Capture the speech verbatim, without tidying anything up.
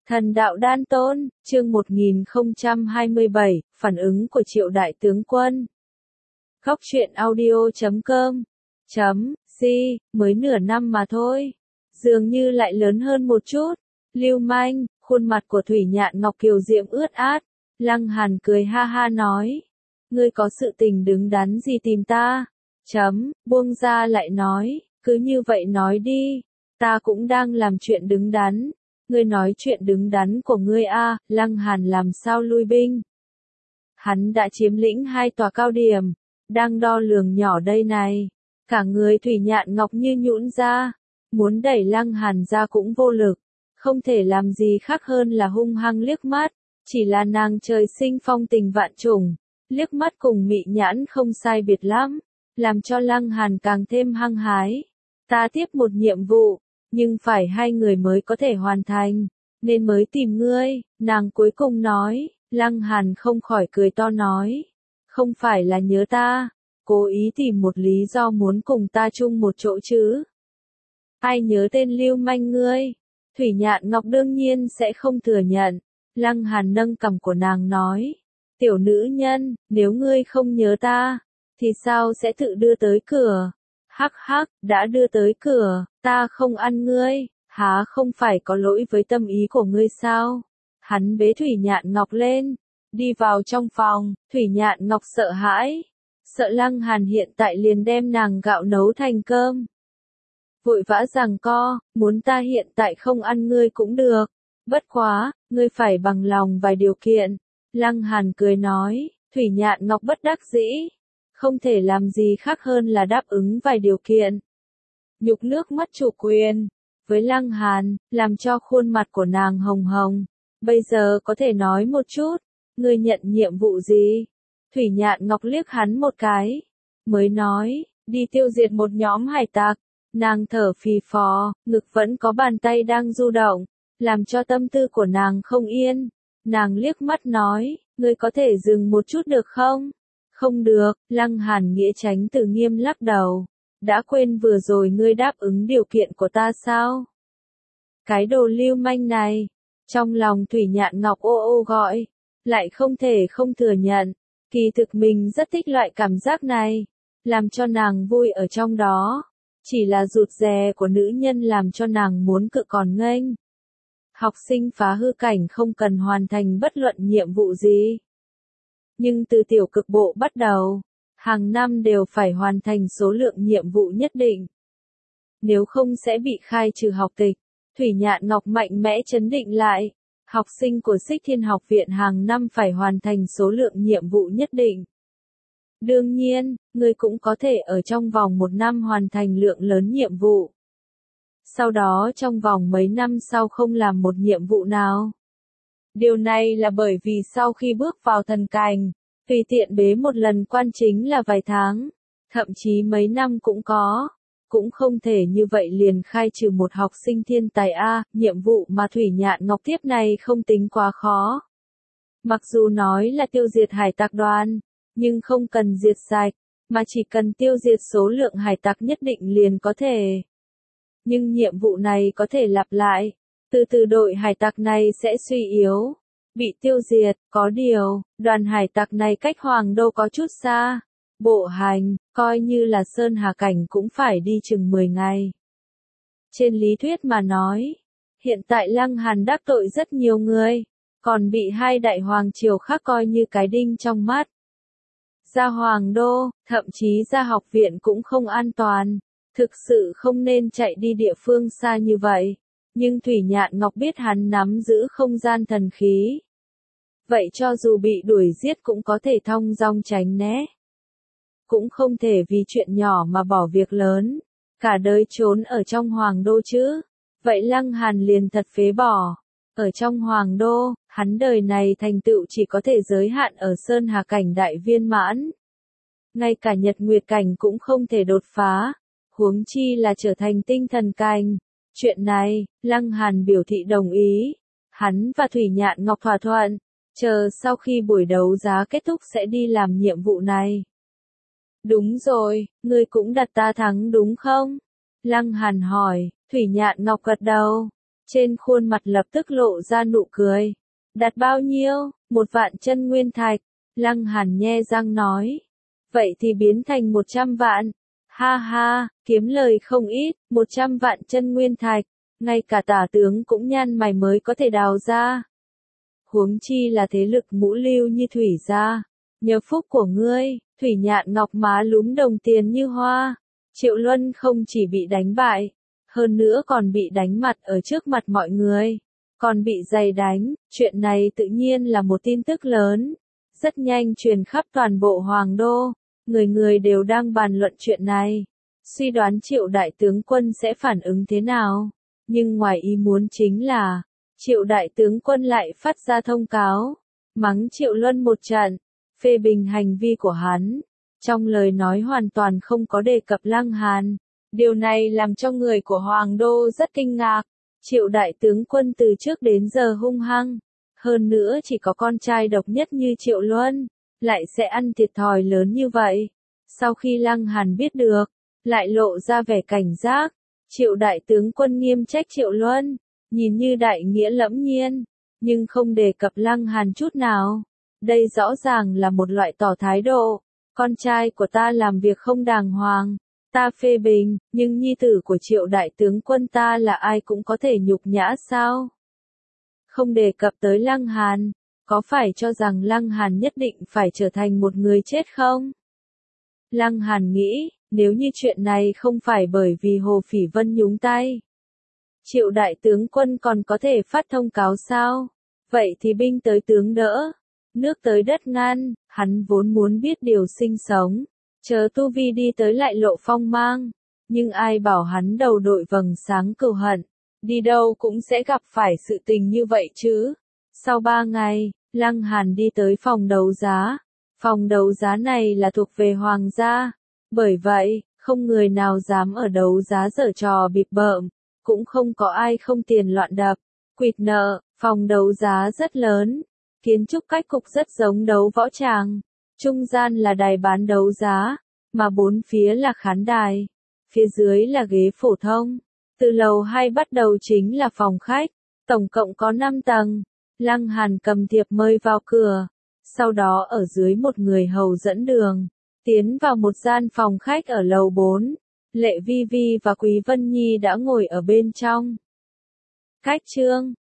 Thần đạo đan tôn, chương một nghìn không trăm hai mươi bảy, phản ứng của Triệu đại tướng quân. Góc truyện audio chấm com chấm si, mới nửa năm mà thôi. Dường như lại lớn hơn một chút. Lưu manh, khuôn mặt của Thủy Nhạn Ngọc kiều diễm ướt át. Lăng Hàn cười ha ha nói. Ngươi có sự tình đứng đắn gì tìm ta? Chấm, buông ra lại nói, cứ như vậy nói đi. Ta cũng đang làm chuyện đứng đắn. Ngươi nói chuyện đứng đắn của ngươi a, Lăng Hàn làm sao lui binh? Hắn đã chiếm lĩnh hai tòa cao điểm, đang đo lường nhỏ đây này. Cả người Thủy Nhạn Ngọc như nhũn ra, muốn đẩy Lăng Hàn ra cũng vô lực, không thể làm gì khác hơn là hung hăng liếc mắt, chỉ là nàng trời sinh phong tình vạn trùng, liếc mắt cùng Mị Nhãn không sai biệt lắm, làm cho Lăng Hàn càng thêm hăng hái. Ta tiếp một nhiệm vụ, nhưng phải hai người mới có thể hoàn thành, nên mới tìm ngươi, nàng cuối cùng nói. Lăng Hàn không khỏi cười to nói, không phải là nhớ ta, cố ý tìm một lý do muốn cùng ta chung một chỗ chứ. Ai nhớ tên lưu manh ngươi? Thủy Nhạn Ngọc đương nhiên sẽ không thừa nhận. Lăng Hàn nâng cằm của nàng nói, tiểu nữ nhân, nếu ngươi không nhớ ta, thì sao sẽ tự đưa tới cửa? Hắc hắc, đã đưa tới cửa, ta không ăn ngươi, há không phải có lỗi với tâm ý của ngươi sao? Hắn bế Thủy Nhạn Ngọc lên, đi vào trong phòng. Thủy Nhạn Ngọc sợ hãi, sợ Lăng Hàn hiện tại liền đem nàng gạo nấu thành cơm. Vội vã giằng co, muốn ta hiện tại không ăn ngươi cũng được, bất quá, ngươi phải bằng lòng vài điều kiện. Lăng Hàn cười nói. Thủy Nhạn Ngọc bất đắc dĩ, không thể làm gì khác hơn là đáp ứng vài điều kiện. Nhục nước mắt chủ quyền với Lăng Hàn, làm cho khuôn mặt của nàng hồng hồng. Bây giờ có thể nói một chút, ngươi nhận nhiệm vụ gì? Thủy Nhạn Ngọc liếc hắn một cái, mới nói, đi tiêu diệt một nhóm hải tặc. Nàng thở phì phò, ngực vẫn có bàn tay đang du động, làm cho tâm tư của nàng không yên. Nàng liếc mắt nói, ngươi có thể dừng một chút được không? Không được, Lăng Hàn nghĩa tránh từ nghiêm lắc đầu. Đã quên vừa rồi ngươi đáp ứng điều kiện của ta sao? Cái đồ lưu manh này. Trong lòng Thủy Nhạn Ngọc ô ô gọi, lại không thể không thừa nhận. Kỳ thực mình rất thích loại cảm giác này, làm cho nàng vui ở trong đó. Chỉ là rụt rè của nữ nhân làm cho nàng muốn cự còn nghênh. Học sinh phá hư cảnh không cần hoàn thành bất luận nhiệm vụ gì. Nhưng từ tiểu cực bộ bắt đầu, hàng năm đều phải hoàn thành số lượng nhiệm vụ nhất định. Nếu không sẽ bị khai trừ học tịch. Thủy Nhạn Ngọc mạnh mẽ chấn định lại. Học sinh của Xích Thiên Học Viện hàng năm phải hoàn thành số lượng nhiệm vụ nhất định. Đương nhiên, ngươi cũng có thể ở trong vòng một năm hoàn thành lượng lớn nhiệm vụ. Sau đó trong vòng mấy năm sau không làm một nhiệm vụ nào. Điều này là bởi vì sau khi bước vào thần cảnh, tùy tiện bế một lần quan chính là vài tháng, thậm chí mấy năm cũng có. Cũng không thể như vậy liền khai trừ một học sinh thiên tài A, nhiệm vụ mà Thủy Nhạn Ngọc tiếp này không tính quá khó. Mặc dù nói là tiêu diệt hải tặc đoàn, nhưng không cần diệt sạch, mà chỉ cần tiêu diệt số lượng hải tặc nhất định liền có thể. Nhưng nhiệm vụ này có thể lặp lại, từ từ đội hải tặc này sẽ suy yếu, bị tiêu diệt, có điều, đoàn hải tặc này cách Hoàng Đô có chút xa. Bộ hành, coi như là Sơn Hà Cảnh cũng phải đi chừng mười ngày. Trên lý thuyết mà nói, hiện tại Lăng Hàn đắc tội rất nhiều người, còn bị hai đại hoàng triều khác coi như cái đinh trong mắt. Ra Hoàng Đô, thậm chí ra học viện cũng không an toàn, thực sự không nên chạy đi địa phương xa như vậy. Nhưng Thủy Nhạn Ngọc biết hắn nắm giữ không gian thần khí. Vậy cho dù bị đuổi giết cũng có thể thong dong tránh né. Cũng không thể vì chuyện nhỏ mà bỏ việc lớn, cả đời trốn ở trong Hoàng Đô chứ. Vậy Lăng Hàn liền thật phế bỏ. Ở trong Hoàng Đô, hắn đời này thành tựu chỉ có thể giới hạn ở Sơn Hà Cảnh đại viên mãn. Ngay cả Nhật Nguyệt Cảnh cũng không thể đột phá, huống chi là trở thành tinh thần cảnh. Chuyện này, Lăng Hàn biểu thị đồng ý. Hắn và Thủy Nhạn Ngọc thỏa thuận, chờ sau khi buổi đấu giá kết thúc sẽ đi làm nhiệm vụ này. Đúng rồi, ngươi cũng đặt ta thắng đúng không? Lăng Hàn hỏi. Thủy Nhạn Ngọc gật đầu. Trên khuôn mặt lập tức lộ ra nụ cười. Đặt bao nhiêu? Một vạn chân nguyên thạch. Lăng Hàn nhe răng nói. Vậy thì biến thành một trăm vạn. Ha ha, kiếm lời không ít, một trăm vạn chân nguyên thạch. Ngay cả tả tướng cũng nhăn mày mới có thể đào ra. Huống chi là thế lực ngũ lưu như Thủy gia. Nhờ phúc của ngươi, Thủy Nhạn Ngọc má lúm đồng tiền như hoa. Triệu Luân không chỉ bị đánh bại, hơn nữa còn bị đánh mặt ở trước mặt mọi người. Còn bị giày đánh, chuyện này tự nhiên là một tin tức lớn. Rất nhanh truyền khắp toàn bộ Hoàng Đô, người người đều đang bàn luận chuyện này. Suy đoán Triệu đại tướng quân sẽ phản ứng thế nào. Nhưng ngoài ý muốn chính là, Triệu đại tướng quân lại phát ra thông cáo, mắng Triệu Luân một trận, phê bình hành vi của hắn. Trong lời nói hoàn toàn không có đề cập Lăng Hàn. Điều này làm cho người của Hoàng Đô rất kinh ngạc. Triệu đại tướng quân từ trước đến giờ hung hăng. Hơn nữa chỉ có con trai độc nhất như Triệu Luân, lại sẽ ăn thiệt thòi lớn như vậy. Sau khi Lăng Hàn biết được, lại lộ ra vẻ cảnh giác. Triệu đại tướng quân nghiêm trách Triệu Luân, nhìn như đại nghĩa lẫm nhiên, nhưng không đề cập Lăng Hàn chút nào. Đây rõ ràng là một loại tỏ thái độ. Con trai của ta làm việc không đàng hoàng, ta phê bình, nhưng nhi tử của Triệu đại tướng quân ta là ai cũng có thể nhục nhã sao? Không đề cập tới Lăng Hàn, có phải cho rằng Lăng Hàn nhất định phải trở thành một người chết không? Lăng Hàn nghĩ, nếu như chuyện này không phải bởi vì Hồ Phỉ Vân nhúng tay, Triệu đại tướng quân còn có thể phát thông cáo sao? Vậy thì binh tới tướng đỡ, nước tới đất ngăn, hắn vốn muốn biết điều sinh sống, chờ tu vi đi tới lại lộ phong mang, nhưng ai bảo hắn đầu đội vầng sáng cừu hận, đi đâu cũng sẽ gặp phải sự tình như vậy chứ. Sau ba ngày, Lăng Hàn đi tới phòng đấu giá. Phòng đấu giá này là thuộc về Hoàng gia, bởi vậy, không người nào dám ở đấu giá giở trò bịp bợm, cũng không có ai không tiền loạn đập, quỵt nợ. Phòng đấu giá rất lớn, kiến trúc cách cục rất giống đấu võ tràng, trung gian là đài bán đấu giá, mà bốn phía là khán đài, phía dưới là ghế phổ thông. Từ lầu hai bắt đầu chính là phòng khách, tổng cộng có năm tầng. Lăng Hàn cầm thiệp mời vào cửa, sau đó ở dưới một người hầu dẫn đường, tiến vào một gian phòng khách ở lầu bốn. Lệ Vi Vi và Quý Vân Nhi đã ngồi ở bên trong. Khách trương,